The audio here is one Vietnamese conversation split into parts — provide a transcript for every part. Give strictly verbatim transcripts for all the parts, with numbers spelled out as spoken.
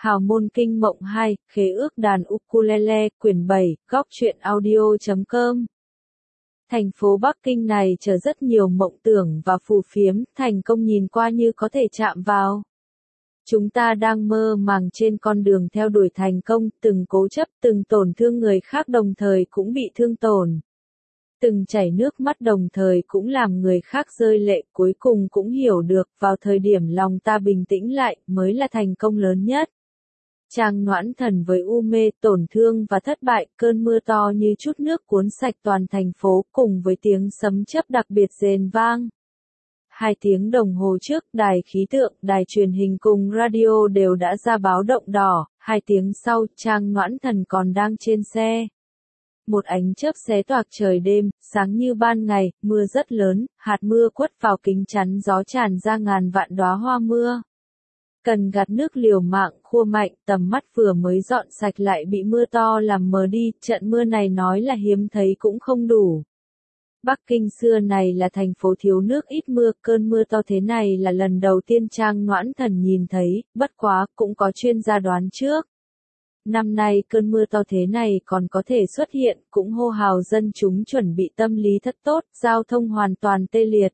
Hào môn kinh mộng hai, khế ước đàn ukulele, quyển bảy, góc truyện audio chấm com. Thành phố Bắc Kinh này chờ rất nhiều mộng tưởng và phù phiếm, thành công nhìn qua như có thể chạm vào. Chúng ta đang mơ màng trên con đường theo đuổi thành công, từng cố chấp, từng tổn thương người khác đồng thời cũng bị thương tổn. Từng chảy nước mắt đồng thời cũng làm người khác rơi lệ, cuối cùng cũng hiểu được, vào thời điểm lòng ta bình tĩnh lại, mới là thành công lớn nhất. Trang Noãn Thần với u mê, tổn thương và thất bại, cơn mưa to như chút nước cuốn sạch toàn thành phố, cùng với tiếng sấm chớp đặc biệt rền vang. Hai tiếng đồng hồ trước, đài khí tượng, đài truyền hình cùng radio đều đã ra báo động đỏ, hai tiếng sau, Trang Noãn Thần còn đang trên xe. Một ánh chớp xé toạc trời đêm, sáng như ban ngày, mưa rất lớn, hạt mưa quất vào kính chắn gió tràn ra ngàn vạn đóa hoa mưa. Cần gạt nước liều mạng, khua mạnh, tầm mắt vừa mới dọn sạch lại bị mưa to làm mờ đi, trận mưa này nói là hiếm thấy cũng không đủ. Bắc Kinh xưa này là thành phố thiếu nước ít mưa, cơn mưa to thế này là lần đầu tiên Trang Noãn Thần nhìn thấy, bất quá, cũng có chuyên gia đoán trước. Năm nay cơn mưa to thế này còn có thể xuất hiện, cũng hô hào dân chúng chuẩn bị tâm lý thật tốt, giao thông hoàn toàn tê liệt.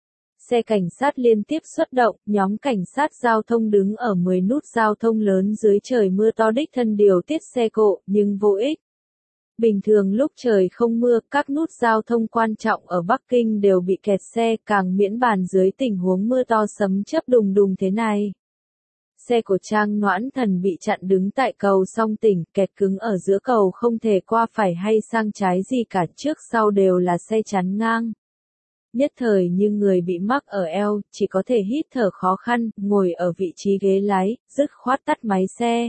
Xe cảnh sát liên tiếp xuất động, nhóm cảnh sát giao thông đứng ở mười nút giao thông lớn dưới trời mưa to đích thân điều tiết xe cộ, nhưng vô ích. Bình thường lúc trời không mưa, các nút giao thông quan trọng ở Bắc Kinh đều bị kẹt xe, càng miễn bàn dưới tình huống mưa to sấm chớp đùng đùng thế này. Xe của Trang Noãn Thần bị chặn đứng tại cầu Song Tỉnh, kẹt cứng ở giữa cầu không thể qua phải hay sang trái gì cả, trước sau đều là xe chắn ngang. Nhất thời như người bị mắc ở eo, chỉ có thể hít thở khó khăn, ngồi ở vị trí ghế lái, dứt khoát tắt máy xe.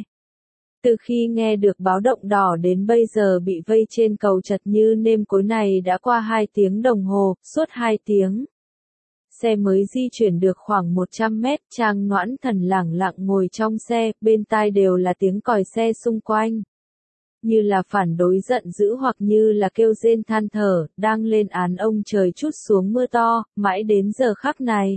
Từ khi nghe được báo động đỏ đến bây giờ bị vây trên cầu chật như nêm cối này đã qua hai tiếng đồng hồ, suốt hai tiếng. Xe mới di chuyển được khoảng một trăm mét, Trang Noãn Thần lẳng lặng ngồi trong xe, bên tai đều là tiếng còi xe xung quanh. Như là phản đối giận dữ hoặc như là kêu rên than thở, đang lên án ông trời trút xuống mưa to, mãi đến giờ khắc này.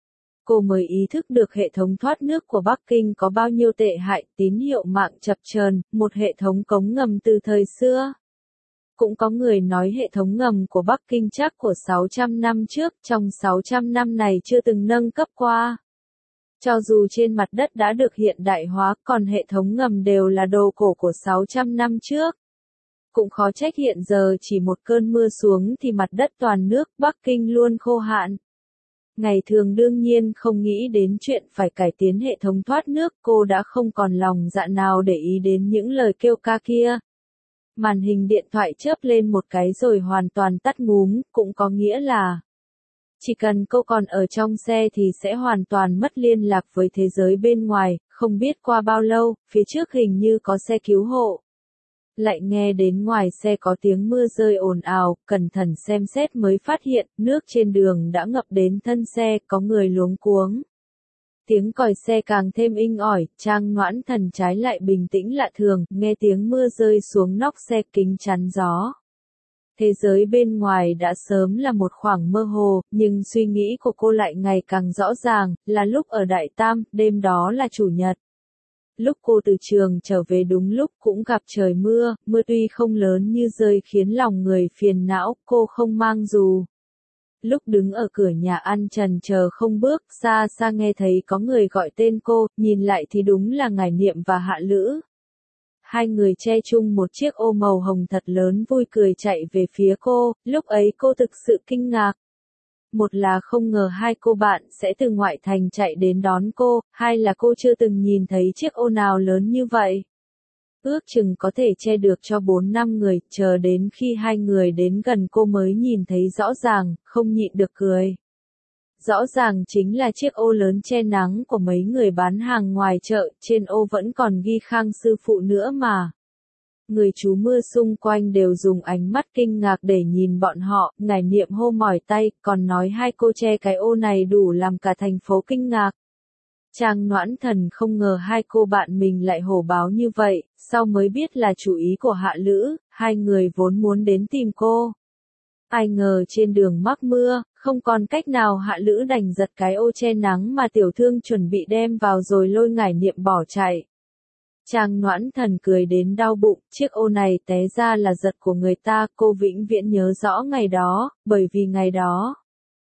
Cô mới ý thức được hệ thống thoát nước của Bắc Kinh có bao nhiêu tệ hại, tín hiệu mạng chập chờn, một hệ thống cống ngầm từ thời xưa. Cũng có người nói hệ thống ngầm của Bắc Kinh chắc của sáu trăm năm trước, trong sáu trăm năm này chưa từng nâng cấp qua. Cho dù trên mặt đất đã được hiện đại hóa, còn hệ thống ngầm đều là đồ cổ của sáu trăm năm trước. Cũng khó trách hiện giờ chỉ một cơn mưa xuống thì mặt đất toàn nước, Bắc Kinh luôn khô hạn. Ngày thường đương nhiên không nghĩ đến chuyện phải cải tiến hệ thống thoát nước, cô đã không còn lòng dạ nào để ý đến những lời kêu ca kia. Màn hình điện thoại chớp lên một cái rồi hoàn toàn tắt ngúm, cũng có nghĩa là chỉ cần cô còn ở trong xe thì sẽ hoàn toàn mất liên lạc với thế giới bên ngoài, không biết qua bao lâu, phía trước hình như có xe cứu hộ. Lại nghe đến ngoài xe có tiếng mưa rơi ồn ào, cẩn thận xem xét mới phát hiện, nước trên đường đã ngập đến thân xe, có người luống cuống. Tiếng còi xe càng thêm inh ỏi, Trang Noãn Thần trái lại bình tĩnh lạ thường, nghe tiếng mưa rơi xuống nóc xe kính chắn gió. Thế giới bên ngoài đã sớm là một khoảng mơ hồ, nhưng suy nghĩ của cô lại ngày càng rõ ràng, là lúc ở Đại Tam, đêm đó là Chủ nhật. Lúc cô từ trường trở về đúng lúc cũng gặp trời mưa, mưa tuy không lớn như rơi khiến lòng người phiền não, cô không mang dù. Lúc đứng ở cửa nhà ăn trần chờ không bước, xa xa nghe thấy có người gọi tên cô, nhìn lại thì đúng là Ngải Niệm và Hạ Lữ. Hai người che chung một chiếc ô màu hồng thật lớn vui cười chạy về phía cô, lúc ấy cô thực sự kinh ngạc. Một là không ngờ hai cô bạn sẽ từ ngoại thành chạy đến đón cô, hai là cô chưa từng nhìn thấy chiếc ô nào lớn như vậy. Ước chừng có thể che được cho bốn năm người, chờ đến khi hai người đến gần cô mới nhìn thấy rõ ràng, không nhịn được cười. Rõ ràng chính là chiếc ô lớn che nắng của mấy người bán hàng ngoài chợ, trên ô vẫn còn ghi Khang sư phụ nữa mà. Người trú mưa xung quanh đều dùng ánh mắt kinh ngạc để nhìn bọn họ, Ngải Niệm hô mỏi tay, còn nói hai cô che cái ô này đủ làm cả thành phố kinh ngạc. Trang Noãn Thần không ngờ hai cô bạn mình lại hổ báo như vậy, sau mới biết là chủ ý của Hạ Lữ, hai người vốn muốn đến tìm cô. Ai ngờ trên đường mắc mưa, không còn cách nào Hạ Lữ đành giật cái ô che nắng mà tiểu thương chuẩn bị đem vào rồi lôi Ngải Niệm bỏ chạy. Trang Noãn Thần cười đến đau bụng, chiếc ô này té ra là giật của người ta, cô vĩnh viễn nhớ rõ ngày đó, bởi vì ngày đó.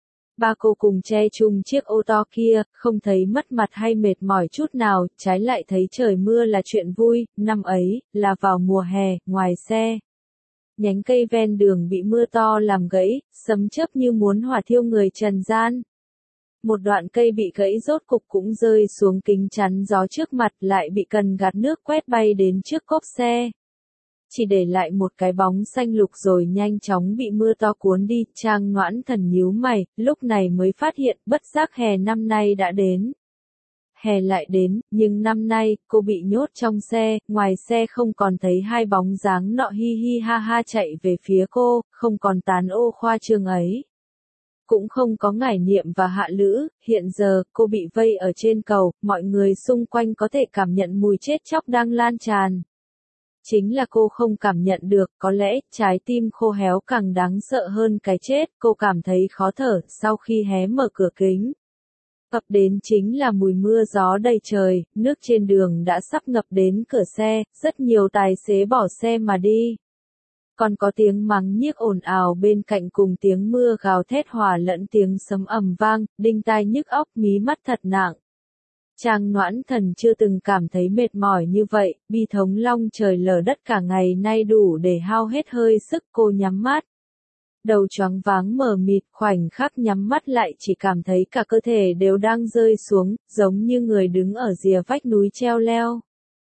Ba cô cùng che chung chiếc ô to kia, không thấy mất mặt hay mệt mỏi chút nào, trái lại thấy trời mưa là chuyện vui, năm ấy, là vào mùa hè, ngoài xe. Nhánh cây ven đường bị mưa to làm gãy, sấm chớp như muốn hỏa thiêu người trần gian. Một đoạn cây bị gãy rốt cục cũng rơi xuống kính chắn gió trước mặt lại bị cần gạt nước quét bay đến trước cốp xe. Chỉ để lại một cái bóng xanh lục rồi nhanh chóng bị mưa to cuốn đi, Trang Noãn Thần nhíu mày, lúc này mới phát hiện bất giác hè năm nay đã đến. Hè lại đến, nhưng năm nay, cô bị nhốt trong xe, ngoài xe không còn thấy hai bóng dáng nọ hi hi ha ha chạy về phía cô, không còn tán ô khoa trương ấy. Cũng không có Ngải Niệm và Hạ Lữ, hiện giờ, cô bị vây ở trên cầu, mọi người xung quanh có thể cảm nhận mùi chết chóc đang lan tràn. Chính là cô không cảm nhận được, có lẽ, trái tim khô héo càng đáng sợ hơn cái chết, cô cảm thấy khó thở, sau khi hé mở cửa kính. Ập đến chính là mùi mưa gió đầy trời, nước trên đường đã sắp ngập đến cửa xe, rất nhiều tài xế bỏ xe mà đi. Còn có tiếng mắng nhiếc ồn ào bên cạnh cùng tiếng mưa gào thét hòa lẫn tiếng sấm ầm vang, đinh tai nhức óc mí mắt thật nặng. Trang Noãn Thần chưa từng cảm thấy mệt mỏi như vậy, bi thống long trời lở đất cả ngày nay đủ để hao hết hơi sức, cô nhắm mắt. Đầu choáng váng mờ mịt, khoảnh khắc nhắm mắt lại chỉ cảm thấy cả cơ thể đều đang rơi xuống, giống như người đứng ở rìa vách núi treo leo.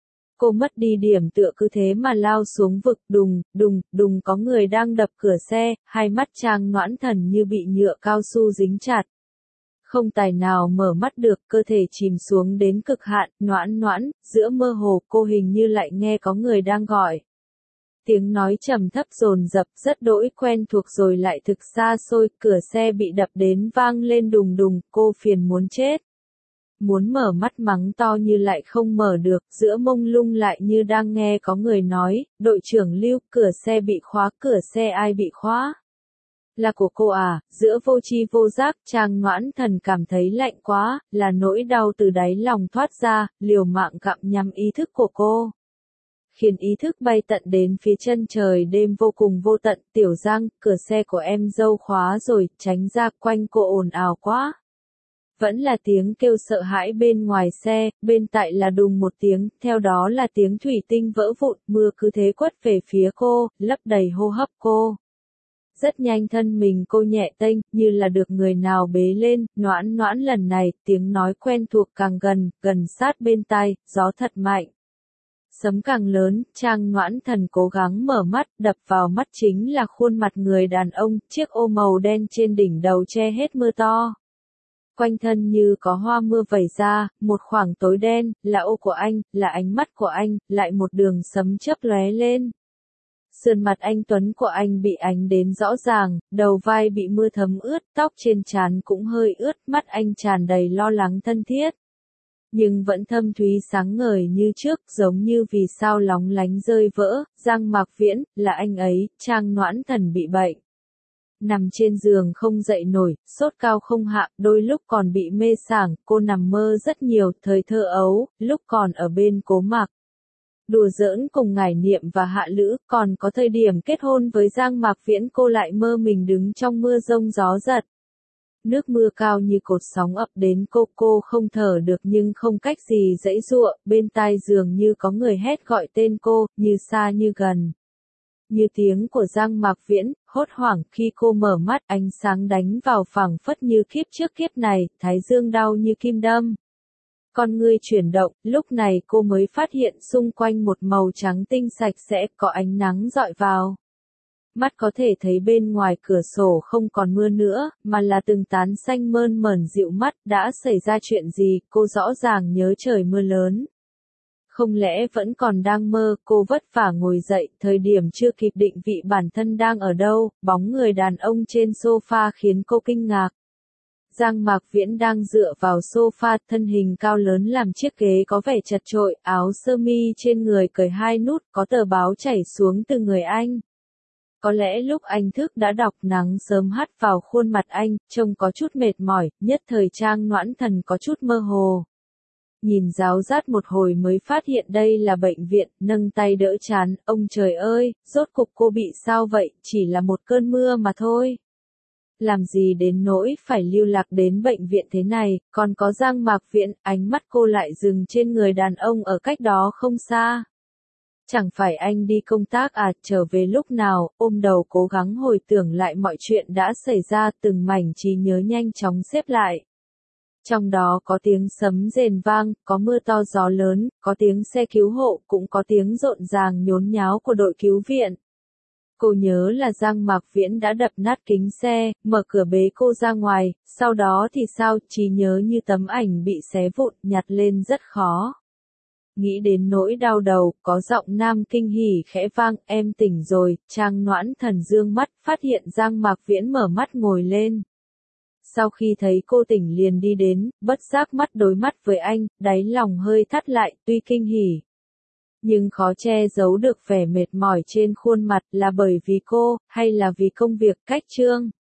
Cô mất đi điểm tựa cứ thế mà lao xuống vực, đùng, đùng, đùng, có người đang đập cửa xe, hai mắt Trang Noãn Thần như bị nhựa cao su dính chặt. Không tài nào mở mắt được, cơ thể chìm xuống đến cực hạn, Noãn Noãn, giữa mơ hồ cô hình như lại nghe có người đang gọi. Tiếng nói trầm thấp dồn dập rất đỗi quen thuộc rồi lại thực xa xôi, cửa xe bị đập đến vang lên đùng đùng, cô phiền muốn chết. Muốn mở mắt mắng to như lại không mở được, giữa mông lung lại như đang nghe có người nói, đội trưởng Lưu, cửa xe bị khóa, cửa xe ai bị khóa? Là của cô à, giữa vô tri vô giác, Trang Noãn Thần cảm thấy lạnh quá, là nỗi đau từ đáy lòng thoát ra, liều mạng gặm nhắm ý thức của cô. Khiến ý thức bay tận đến phía chân trời đêm vô cùng vô tận, Tiểu Giang, cửa xe của em dâu khóa rồi, tránh ra, quanh cô ồn ào quá. Vẫn là tiếng kêu sợ hãi bên ngoài xe, bên tại là đùng một tiếng, theo đó là tiếng thủy tinh vỡ vụn, mưa cứ thế quất về phía cô, lấp đầy hô hấp cô. Rất nhanh thân mình cô nhẹ tênh, như là được người nào bế lên, Noãn Noãn lần này, tiếng nói quen thuộc càng gần, gần sát bên tai, gió thật mạnh. Sấm càng lớn, Trang Noãn Thần cố gắng mở mắt, đập vào mắt chính là khuôn mặt người đàn ông, chiếc ô màu đen trên đỉnh đầu che hết mưa to. Quanh thân như có hoa mưa vẩy ra, một khoảng tối đen, là ô của anh, là ánh mắt của anh, lại một đường sấm chớp lóe lên. Sườn mặt anh Tuấn của anh bị ánh đến rõ ràng, đầu vai bị mưa thấm ướt, tóc trên trán cũng hơi ướt, mắt anh tràn đầy lo lắng thân thiết. Nhưng vẫn thâm thúy sáng ngời như trước, giống như vì sao lóng lánh rơi vỡ, Giang Mạc Viễn, là anh ấy, Trang Noãn Thần bị bệnh. Nằm trên giường không dậy nổi, sốt cao không hạ, đôi lúc còn bị mê sảng, cô nằm mơ rất nhiều, thời thơ ấu, lúc còn ở bên Cố Mạc. Đùa giỡn cùng Ngải Niệm và Hạ Lữ, còn có thời điểm kết hôn với Giang Mạc Viễn cô lại mơ mình đứng trong mưa rông gió giật. Nước mưa cao như cột sóng ập đến cô, cô không thở được nhưng không cách gì giãy giụa, bên tai dường như có người hét gọi tên cô, như xa như gần. Như tiếng của Giang Mạc Viễn, hốt hoảng khi cô mở mắt, ánh sáng đánh vào phảng phất như kiếp trước kiếp này, thái dương đau như kim đâm. Con ngươi chuyển động, lúc này cô mới phát hiện xung quanh một màu trắng tinh sạch sẽ, có ánh nắng dọi vào. Mắt có thể thấy bên ngoài cửa sổ không còn mưa nữa, mà là từng tán xanh mơn mởn dịu mắt, đã xảy ra chuyện gì, cô rõ ràng nhớ trời mưa lớn. Không lẽ vẫn còn đang mơ, cô vất vả ngồi dậy, thời điểm chưa kịp định vị bản thân đang ở đâu, bóng người đàn ông trên sofa khiến cô kinh ngạc. Giang Mạc Viễn đang dựa vào sofa, thân hình cao lớn làm chiếc ghế có vẻ chật chội, áo sơ mi trên người cởi hai nút, có tờ báo chảy xuống từ người anh. Có lẽ lúc anh thức đã đọc, nắng sớm hắt vào khuôn mặt anh, trông có chút mệt mỏi, nhất thời Trang Noãn Thần có chút mơ hồ. Nhìn giáo giác một hồi mới phát hiện đây là bệnh viện, nâng tay đỡ chán, ông trời ơi, rốt cục cô bị sao vậy, chỉ là một cơn mưa mà thôi. Làm gì đến nỗi phải lưu lạc đến bệnh viện thế này, còn có Giang Mạc Viễn, ánh mắt cô lại dừng trên người đàn ông ở cách đó không xa. Chẳng phải anh đi công tác à, trở về lúc nào, ôm đầu cố gắng hồi tưởng lại mọi chuyện đã xảy ra, từng mảnh trí nhớ nhanh chóng xếp lại. Trong đó có tiếng sấm rền vang, có mưa to gió lớn, có tiếng xe cứu hộ, cũng có tiếng rộn ràng nhốn nháo của đội cứu viện. Cô nhớ là Giang Mạc Viễn đã đập nát kính xe, mở cửa bế cô ra ngoài, sau đó thì sao, trí nhớ như tấm ảnh bị xé vụn, nhặt lên rất khó. Nghĩ đến nỗi đau đầu, có giọng nam kinh hỉ khẽ vang, em tỉnh rồi, Trang Noãn Thần dương mắt, phát hiện Giang Mạc Viễn mở mắt ngồi lên. Sau khi thấy cô tỉnh liền đi đến, bất giác mắt đối mắt với anh, đáy lòng hơi thắt lại, tuy kinh hỉ. Nhưng khó che giấu được vẻ mệt mỏi trên khuôn mặt, là bởi vì cô, hay là vì công việc, cách Trương